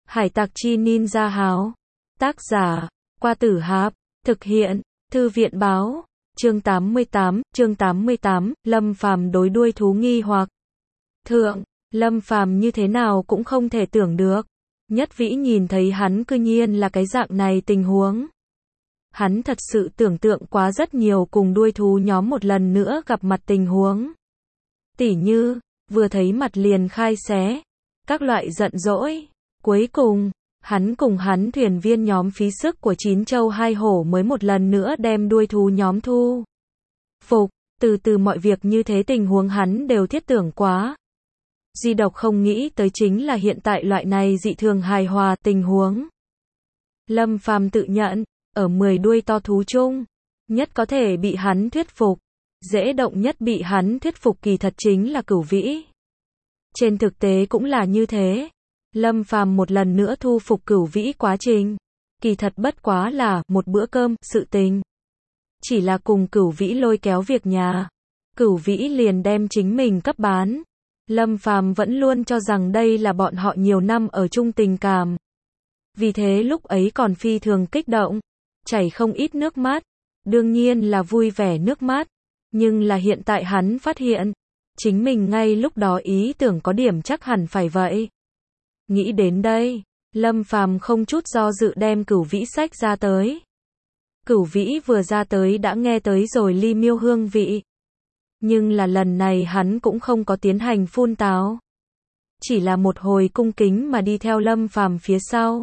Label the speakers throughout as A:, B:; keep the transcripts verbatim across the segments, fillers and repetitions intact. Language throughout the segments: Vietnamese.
A: Hải tặc chi ninja háo. Tác giả, Qua Tử Hạp. Thực hiện, Thư viện báo. Chương tám mươi tám, chương tám mươi tám, Lâm Phàm đối đuôi thú nghi hoặc. Thượng, Lâm Phàm như thế nào cũng không thể tưởng được. Nhất Vĩ nhìn thấy hắn cư nhiên là cái dạng này tình huống. Hắn thật sự tưởng tượng quá rất nhiều cùng đuôi thú nhóm một lần nữa gặp mặt tình huống. Tỉ như, vừa thấy mặt liền khai xé, các loại giận dỗi. Cuối cùng, hắn cùng hắn thuyền viên nhóm phí sức của chín châu hai hổ mới một lần nữa đem đuôi thú nhóm thu phục. Từ từ mọi việc như thế tình huống hắn đều thiết tưởng quá. Duy độc không nghĩ tới chính là hiện tại loại này dị thường hài hòa tình huống. Lâm Phàm tự nhận, ở mười đuôi to thú chung, nhất có thể bị hắn thuyết phục, dễ động nhất bị hắn thuyết phục kỳ thật chính là Cửu Vĩ. Trên thực tế cũng là như thế. Lâm Phàm một lần nữa thu phục Cửu Vĩ quá trình, kỳ thật bất quá là một bữa cơm, sự tình. Chỉ là cùng Cửu Vĩ lôi kéo việc nhà, Cửu Vĩ liền đem chính mình cấp bán. Lâm Phàm vẫn luôn cho rằng đây là bọn họ nhiều năm ở chung tình cảm. Vì thế lúc ấy còn phi thường kích động, chảy không ít nước mắt, đương nhiên là vui vẻ nước mắt. Nhưng là hiện tại hắn phát hiện, chính mình ngay lúc đó ý tưởng có điểm chắc hẳn phải vậy. Nghĩ đến đây, Lâm Phàm không chút do dự đem Cửu Vĩ sách ra tới. Cửu Vĩ vừa ra tới đã nghe tới rồi ly miêu hương vị. Nhưng là lần này hắn cũng không có tiến hành phun táo. Chỉ là một hồi cung kính mà đi theo Lâm Phàm phía sau.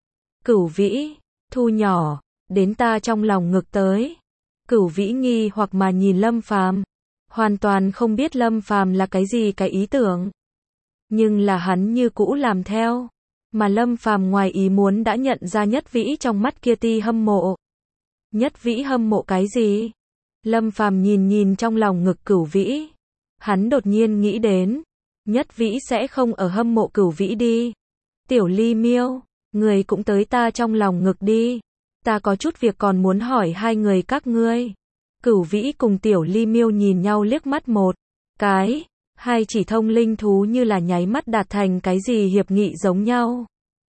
A: Cửu Vĩ, thu nhỏ, đến ta trong lòng ngực tới. Cửu Vĩ nghi hoặc mà nhìn Lâm Phàm, hoàn toàn không biết Lâm Phàm là cái gì cái ý tưởng. Nhưng là hắn như cũ làm theo, mà Lâm Phàm ngoài ý muốn đã nhận ra Nhất Vĩ trong mắt kia ti hâm mộ. Nhất Vĩ hâm mộ cái gì? Lâm Phàm nhìn nhìn trong lòng ngực Cửu Vĩ, hắn đột nhiên nghĩ đến, Nhất Vĩ sẽ không ở hâm mộ Cửu Vĩ đi. Tiểu Ly Miêu, người cũng tới ta trong lòng ngực đi. Ta có chút việc còn muốn hỏi hai người các ngươi. Cửu Vĩ cùng Tiểu Ly Miêu nhìn nhau liếc mắt một cái, hai chỉ thông linh thú như là nháy mắt đạt thành cái gì hiệp nghị giống nhau.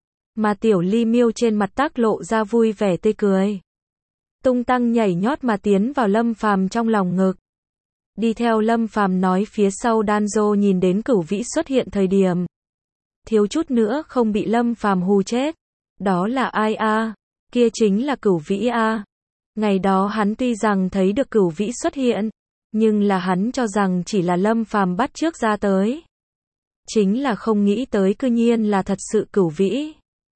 A: Mà Tiểu Ly Miêu trên mặt tác lộ ra vui vẻ tươi cười, tung tăng nhảy nhót mà tiến vào Lâm Phàm trong lòng ngực. Đi theo Lâm Phàm nói phía sau Danzo nhìn đến Cửu Vĩ xuất hiện thời điểm, thiếu chút nữa không bị Lâm Phàm hù chết. Đó là ai a? Kia chính là Cửu Vĩ a. Ngày đó hắn tuy rằng thấy được Cửu Vĩ xuất hiện, nhưng là hắn cho rằng chỉ là Lâm Phàm bắt trước ra tới. Chính là không nghĩ tới cư nhiên là thật sự Cửu Vĩ.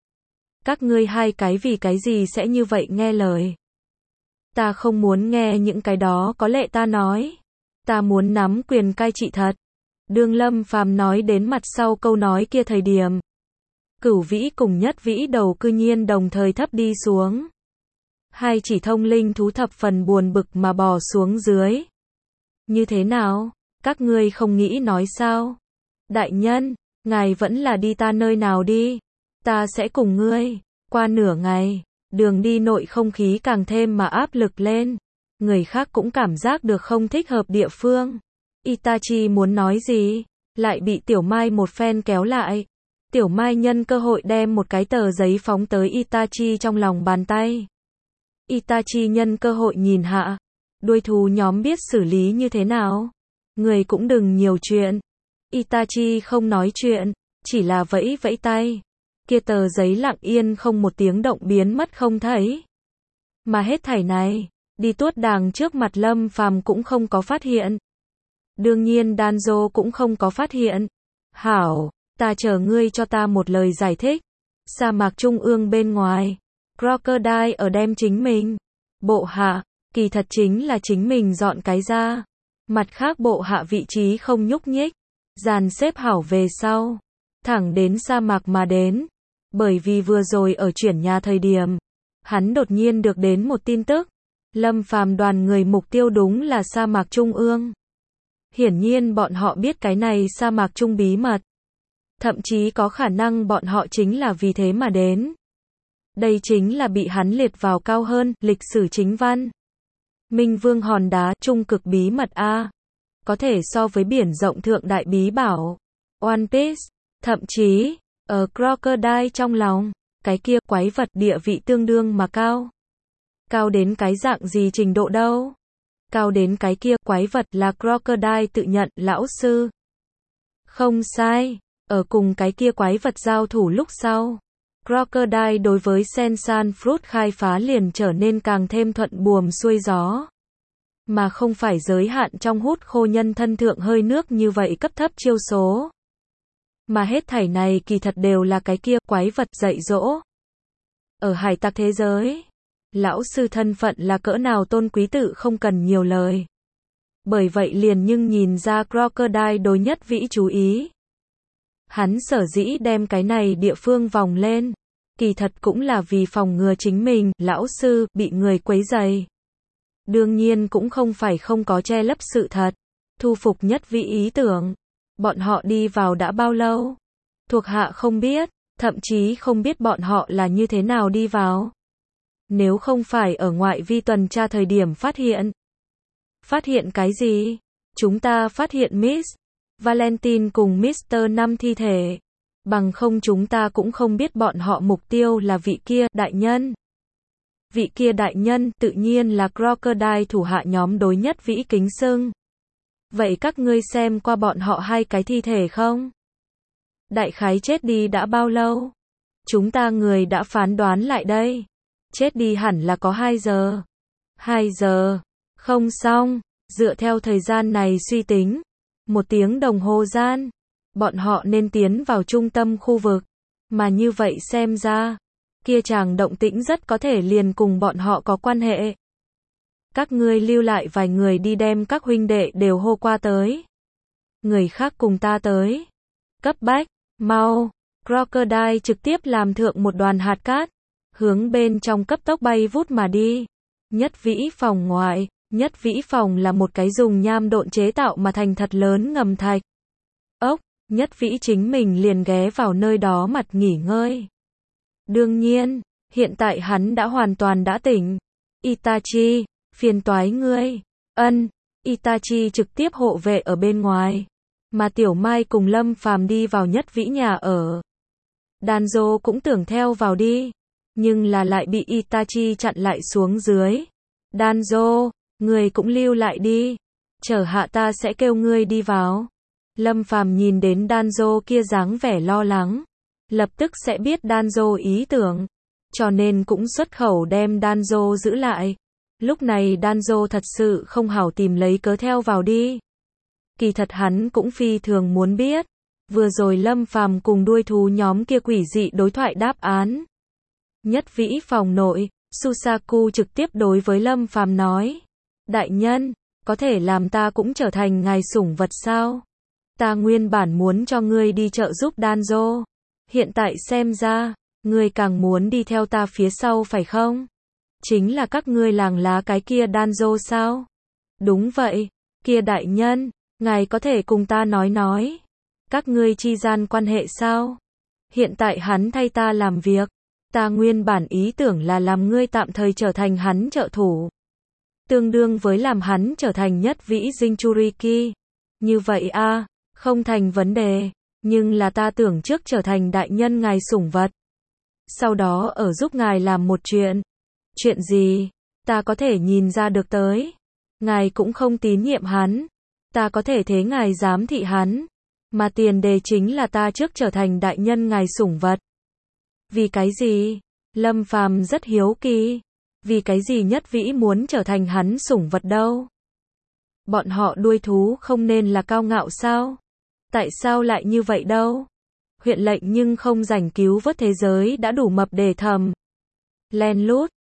A: Các ngươi hai cái vì cái gì sẽ như vậy nghe lời? Ta không muốn nghe những cái đó có lệ ta nói. Ta muốn nắm quyền cai trị thật. Đương Lâm Phàm nói đến mặt sau câu nói kia thời điểm, Cửu Vĩ cùng Nhất Vĩ đầu cư nhiên đồng thời thấp đi xuống. Hai chỉ thông linh thú thập phần buồn bực mà bò xuống dưới. Như thế nào? Các ngươi không nghĩ nói sao? Đại nhân, ngài vẫn là đi ta nơi nào đi. Ta sẽ cùng ngươi. Qua nửa ngày, đường đi nội không khí càng thêm mà áp lực lên. Người khác cũng cảm giác được không thích hợp địa phương. Itachi muốn nói gì, lại bị Tiểu Mai một phen kéo lại. Tiểu Mai nhân cơ hội đem một cái tờ giấy phóng tới Itachi trong lòng bàn tay. Itachi nhân cơ hội nhìn hạ, đuôi thú nhóm biết xử lý như thế nào. Người cũng đừng nhiều chuyện. Itachi không nói chuyện, chỉ là vẫy vẫy tay. Kia tờ giấy lặng yên không một tiếng động biến mất không thấy. Mà hết thảy này, đi tuốt đàng trước mặt Lâm Phàm cũng không có phát hiện. Đương nhiên Danzo cũng không có phát hiện. Hảo, ta chờ ngươi cho ta một lời giải thích. Sa mạc trung ương bên ngoài, Crocodile ở đem chính mình bộ hạ, kỳ thật chính là chính mình dọn cái ra. Mặt khác bộ hạ vị trí không nhúc nhích, dàn xếp hảo về sau, thẳng đến sa mạc mà đến. Bởi vì vừa rồi ở chuyển nhà thời điểm, hắn đột nhiên được đến một tin tức, Lâm Phàm đoàn người mục tiêu đúng là sa mạc trung ương. Hiển nhiên bọn họ biết cái này sa mạc trung bí mật. Thậm chí có khả năng bọn họ chính là vì thế mà đến. Đây chính là bị hắn liệt vào cao hơn lịch sử chính văn. Minh Vương hòn đá trung cực bí mật a, có thể so với biển rộng thượng đại bí bảo One Piece, thậm chí Ở Crocodile trong lòng, cái kia quái vật địa vị tương đương mà cao. Cao đến cái dạng gì trình độ đâu? Cao đến cái kia quái vật là Crocodile tự nhận, lão sư. Không sai, ở cùng cái kia quái vật giao thủ lúc sau. Crocodile đối với Sensan Fruit khai phá liền trở nên càng thêm thuận buồm xuôi gió. Mà không phải giới hạn trong hút khô nhân thân thượng hơi nước như vậy cấp thấp chiêu số. Mà hết thảy này kỳ thật đều là cái kia quái vật dạy dỗ. Ở hải tặc thế giới, lão sư thân phận là cỡ nào tôn quý tự không cần nhiều lời. Bởi vậy liền nhưng nhìn ra Crocodile đối Nhất Vĩ chú ý. Hắn sở dĩ đem cái này địa phương vòng lên, kỳ thật cũng là vì phòng ngừa chính mình, lão sư, bị người quấy rầy. Đương nhiên cũng không phải không có che lấp sự thật. Thu phục Nhất Vĩ ý tưởng. Bọn họ đi vào đã bao lâu? Thuộc hạ không biết, thậm chí không biết bọn họ là như thế nào đi vào. Nếu không phải ở ngoại vi tuần tra thời điểm phát hiện. Phát hiện cái gì? Chúng ta phát hiện Miss Valentine cùng Mister Năm thi thể. Bằng không chúng ta cũng không biết bọn họ mục tiêu là vị kia, đại nhân. Vị kia đại nhân, tự nhiên là Crocodile thủ hạ nhóm đối Nhất Vĩ kính xưng. Vậy các ngươi xem qua bọn họ hai cái thi thể không? Đại khái chết đi đã bao lâu? Chúng ta người đã phán đoán lại đây. Chết đi hẳn là có hai giờ. hai giờ. Không xong. Dựa theo thời gian này suy tính. Một tiếng đồng hồ gian. Bọn họ nên tiến vào trung tâm khu vực. Mà như vậy xem ra. Kia chàng động tĩnh rất có thể liền cùng bọn họ có quan hệ. Các ngươi lưu lại vài người đi đem các huynh đệ đều hô qua tới. Người khác cùng ta tới. Cấp bách, mau. Crocodile trực tiếp làm thượng một đoàn hạt cát. Hướng bên trong cấp tốc bay vút mà đi. Nhất Vĩ phòng ngoại. Nhất Vĩ phòng là một cái dùng nham độn chế tạo mà thành thật lớn ngầm thạch. Ốc, Nhất Vĩ chính mình liền ghé vào nơi đó mặt nghỉ ngơi. Đương nhiên, hiện tại hắn đã hoàn toàn đã tỉnh. Itachi, phiền toái ngươi. Ân, Itachi trực tiếp hộ vệ ở bên ngoài. Mà Tiểu Mai cùng Lâm Phàm đi vào Nhất Vĩ nhà ở. Danzo cũng tưởng theo vào đi. Nhưng là lại bị Itachi chặn lại xuống dưới. Danzo, ngươi cũng lưu lại đi. Chờ hạ ta sẽ kêu ngươi đi vào. Lâm Phàm nhìn đến Danzo kia dáng vẻ lo lắng. Lập tức sẽ biết Danzo ý tưởng. Cho nên cũng xuất khẩu đem Danzo giữ lại. Lúc này Danzo thật sự không hảo tìm lấy cớ theo vào đi. Kỳ thật hắn cũng phi thường muốn biết. Vừa rồi Lâm Phàm cùng đuôi thú nhóm kia quỷ dị đối thoại đáp án. Nhất Vĩ phòng nội, Susaku trực tiếp đối với Lâm Phàm nói. Đại nhân, có thể làm ta cũng trở thành ngài sủng vật sao? Ta nguyên bản muốn cho ngươi đi trợ giúp Danzo. Hiện tại xem ra, ngươi càng muốn đi theo ta phía sau phải không? Chính là các ngươi làng lá cái kia Danzo sao? Đúng vậy, kia đại nhân, ngài có thể cùng ta nói nói. Các ngươi chi gian quan hệ sao? Hiện tại hắn thay ta làm việc. Ta nguyên bản ý tưởng là làm ngươi tạm thời trở thành hắn trợ thủ. Tương đương với làm hắn trở thành Nhất Vĩ Jinchuriki. Như vậy a, à, không thành vấn đề. Nhưng là ta tưởng trước trở thành đại nhân ngài sủng vật. Sau đó ở giúp ngài làm một chuyện. Chuyện gì? Ta có thể nhìn ra được tới. Ngài cũng không tín nhiệm hắn. Ta có thể thế ngài giám thị hắn. Mà tiền đề chính là ta trước trở thành đại nhân ngài sủng vật. Vì cái gì? Lâm Phàm rất hiếu kỳ. Vì cái gì Nhất Vĩ muốn trở thành hắn sủng vật đâu? Bọn họ đuôi thú không nên là cao ngạo sao? Tại sao lại như vậy đâu? Huyện lệnh nhưng không rảnh cứu vớt thế giới đã đủ mập để thầm. Len lút,